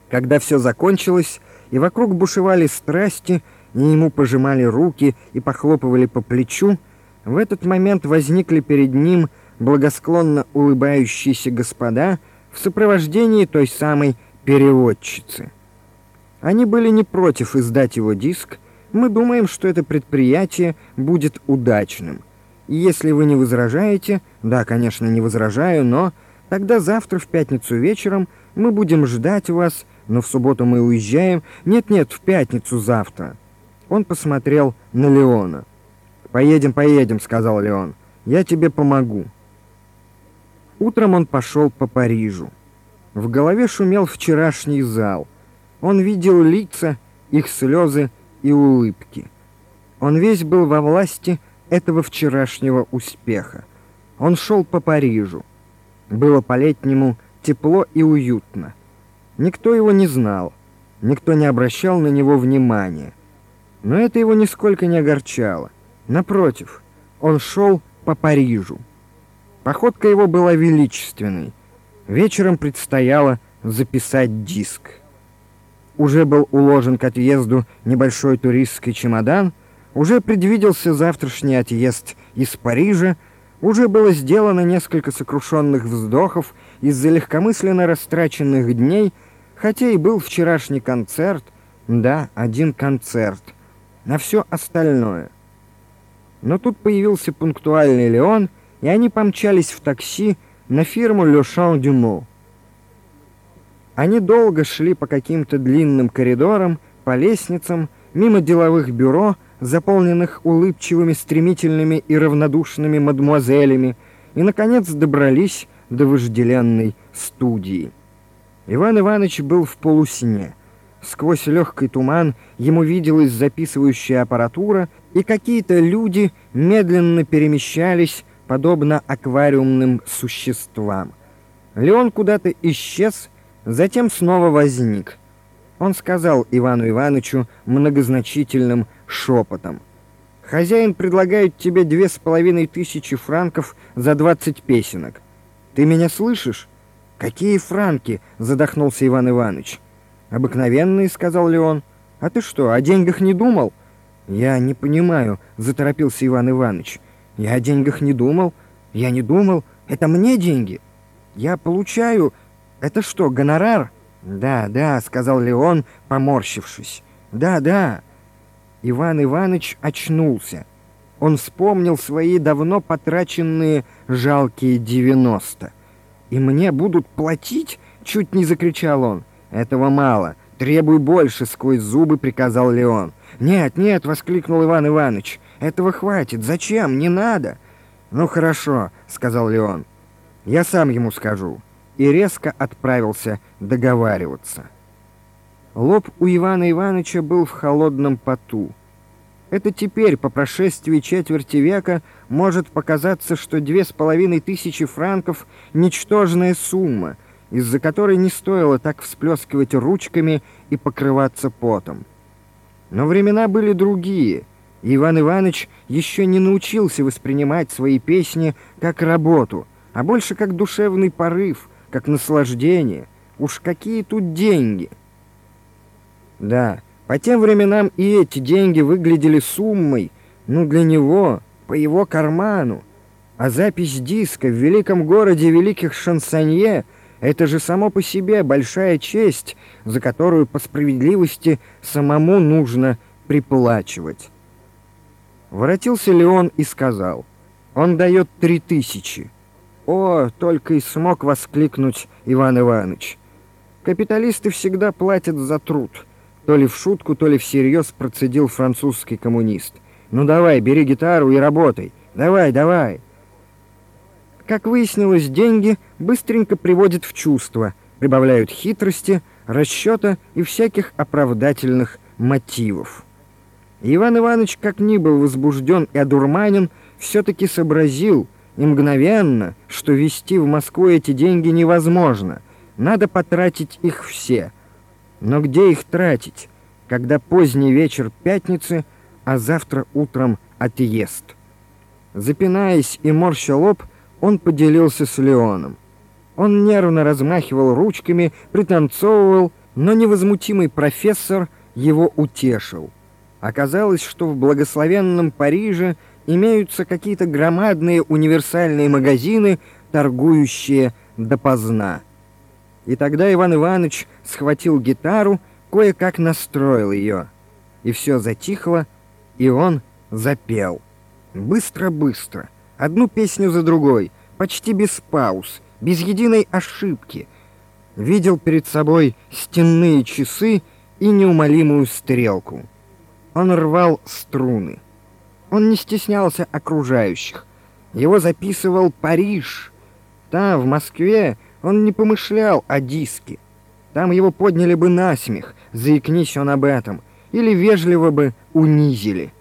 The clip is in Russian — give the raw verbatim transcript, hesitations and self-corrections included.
Когда все закончилось, и вокруг бушевали страсти, и ему пожимали руки и похлопывали по плечу, в этот момент возникли перед ним благосклонно улыбающиеся господа в сопровождении той самой переводчицы. Они были не против издать его диск. Мы думаем, что это предприятие будет удачным. И если вы не возражаете, да, конечно, не возражаю, но тогда завтра в пятницу вечером мы будем ждать вас, но в субботу мы уезжаем. Нет-нет, в пятницу завтра. Он посмотрел на Леона. «Поедем, поедем», — сказал Леон. «Я тебе помогу». Утром он пошел по Парижу. В голове шумел вчерашний зал. Он видел лица, их слезы и улыбки. Он весь был во власти этого вчерашнего успеха. Он шел по Парижу. Было по-летнему тепло и уютно. Никто его не знал, никто не обращал на него внимания. Но это его нисколько не огорчало. Напротив, он шел по Парижу. Походка его была величественной. Вечером предстояло записать диск. Уже был уложен к отъезду небольшой туристский чемодан, уже предвиделся завтрашний отъезд из Парижа, уже было сделано несколько сокрушенных вздохов из-за легкомысленно растраченных дней, хотя и был вчерашний концерт, да, один концерт, на все остальное. Но тут появился пунктуальный Леон, и они помчались в такси на фирму Le Champ du Mont. Они долго шли по каким-то длинным коридорам, по лестницам, мимо деловых бюро, заполненных улыбчивыми, стремительными и равнодушными мадемуазелями, и, наконец, добрались до вожделенной студии. Иван Иванович был в полусне. Сквозь легкий туман ему виделась записывающая аппаратура, и какие-то люди медленно перемещались, подобно аквариумным существам. Леон куда-то исчез, затем снова возник. Он сказал Ивану Ивановичу многозначительным шепотом: «Хозяин предлагает тебе две с половиной тысячи франков за двадцать песенок. Ты меня слышишь?» «Какие франки?» — задохнулся Иван Иванович. «Обыкновенные», — сказал Леон. «А ты что, о деньгах не думал?» «Я не понимаю», — заторопился Иван Иванович. «Я о деньгах не думал. Я не думал. Это мне деньги? Я получаю... Это что, гонорар?» «Да, да», — сказал Леон, поморщившись. «Да, да». Иван Иванович очнулся. Он вспомнил свои давно потраченные жалкие девяносто. «И мне будут платить?» — чуть не закричал он. «Этого мало. Требуй больше», — сквозь зубы приказал Леон. «Нет, нет», — воскликнул Иван Иванович. «Этого хватит. Зачем? Не надо». «Ну хорошо», — сказал Леон. «Я сам ему скажу». И резко отправился договариваться. Лоб у Ивана Ивановича был в холодном поту. Это теперь, по прошествии четверти века, может показаться, что две с половиной тысячи франков — ничтожная сумма, из-за которой не стоило так всплескивать ручками и покрываться потом. Но времена были другие, и Иван Иванович еще не научился воспринимать свои песни как работу, а больше как душевный порыв, как наслаждение. Уж какие тут деньги! Да, по тем временам и эти деньги выглядели суммой, ну, для него, по его карману. А запись диска в великом городе великих шансонье — это же само по себе большая честь, за которую по справедливости самому нужно приплачивать. Воротился Леон и сказал: «Он дает три тысячи». «О!» — только и смог воскликнуть Иван Иванович. «Капиталисты всегда платят за труд», — то ли в шутку, то ли всерьез процедил французский коммунист. «Ну давай, бери гитару и работай. Давай, давай». Как выяснилось, деньги быстренько приводят в чувство, прибавляют хитрости, расчета и всяких оправдательных мотивов. И Иван Иванович, как ни был возбужден и одурманен, все-таки сообразил, и мгновенно, что везти в Москву эти деньги невозможно. Надо потратить их все. Но где их тратить, когда поздний вечер пятницы, а завтра утром отъезд? Запинаясь и морща лоб, он поделился с Леоном. Он нервно размахивал ручками, пританцовывал Но невозмутимый профессор его утешил. Оказалось, что в благословенном Париже имеются какие-то громадные универсальные магазины, торгующие допоздна. И тогда Иван Иванович схватил гитару, кое-как настроил ее. И все затихло, и он запел. Быстро-быстро, одну песню за другой, почти без пауз, без единой ошибки. Видел перед собой стенные часы и неумолимую стрелку. Он рвал струны. Он не стеснялся окружающих. Его записывал Париж. Там, в Москве, он не помышлял о диске. Там его подняли бы на смех, заикнись он об этом, или вежливо бы унизили.